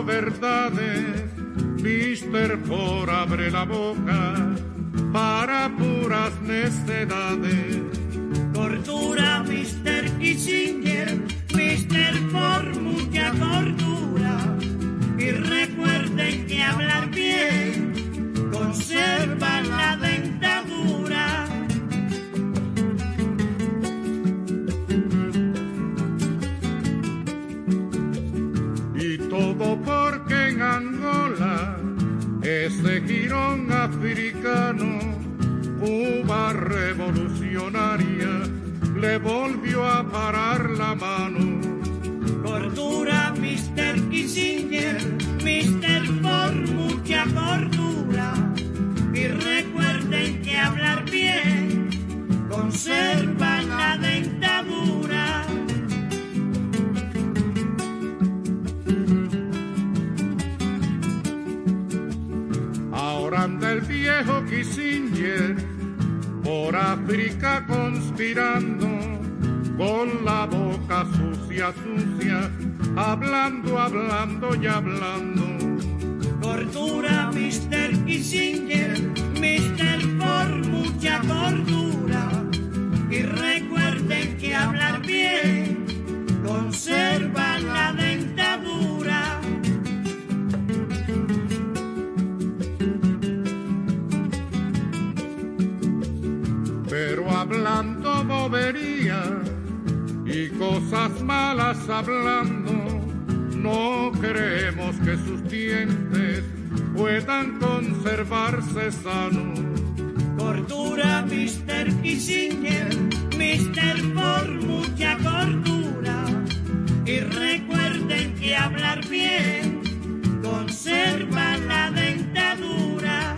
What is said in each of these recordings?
verdades, Mr. Ford abre la boca para puras necedades. Cordura, Mr. Kissinger, Mr. Ford, mucha cordura. Y recuerden que hablar bien conserva la dentadura. Y todo porque en Angola, ese jirón africano, Cuba revolucionaria, le volvió a parar la mano. Cordura, Mr. Kissinger, Mr. Ford, mucha cordura. Y recuerden que hablar bien conserva la dentadura. Ahora anda el viejo Kissinger por África conspirando, con la boca sucia, sucia, hablando, hablando y hablando. Cordura, Mr. Kissinger, Mr. Ford, mucha cordura. Y recuerden que hablar bien conserva la dentadura. Pero hablando bobería y cosas malas hablando, no creemos que sus dientes puedan conservarse sanos. Cordura, Mr. Kissinger, Mr. Ford, mucha cordura. Y recuerden que hablar bien conserva la dentadura.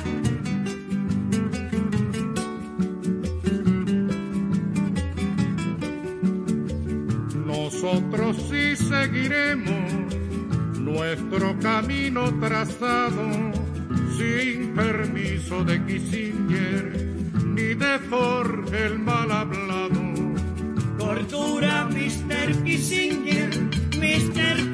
Nosotros sí seguiremos nuestro camino trazado, sin permiso de Kissinger ni de Ford el mal hablado. Cordura, Mr. Kissinger, Mr.